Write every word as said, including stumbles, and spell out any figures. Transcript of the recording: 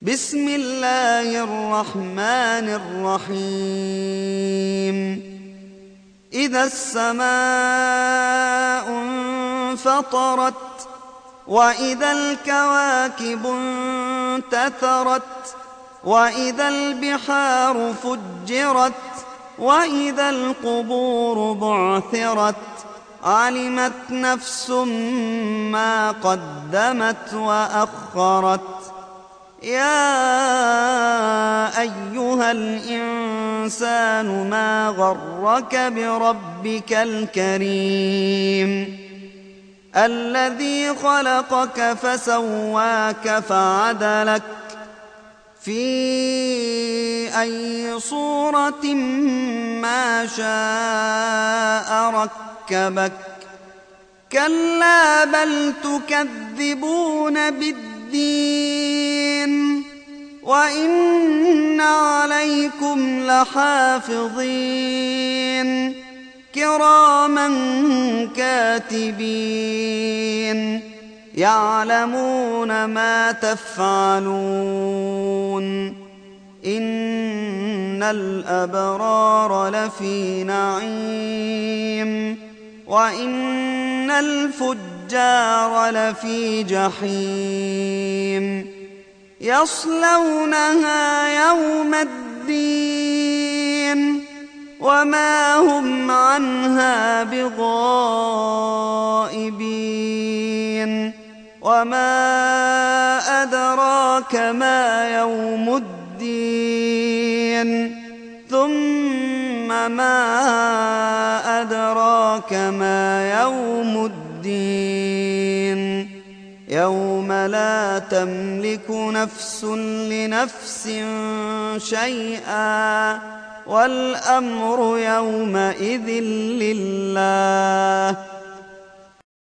بسم الله الرحمن الرحيم إذا السماء انفطرت وإذا الكواكب انتثرت وإذا البحار فجرت وإذا القبور بعثرت علمت نفس ما قدمت وأخرت يا أيها الإنسان ما غرك بربك الكريم الذي خلقك فسواك فعدلك في أي صورة ما شاء ركبك كلا بل تكذبون بالدين وإن عليكم لحافظين كراما كاتبين يعلمون ما تفعلون إن الأبرار لفي نعيم وإن الفجار لفي جحيم يصلونها يوم الدين وما هم عنها بغائبين وما أدراك ما يوم الدين ثم ما أدراك ما يوم الدين يوم لا تملك نفس لنفس شيئا والأمر يومئذ لله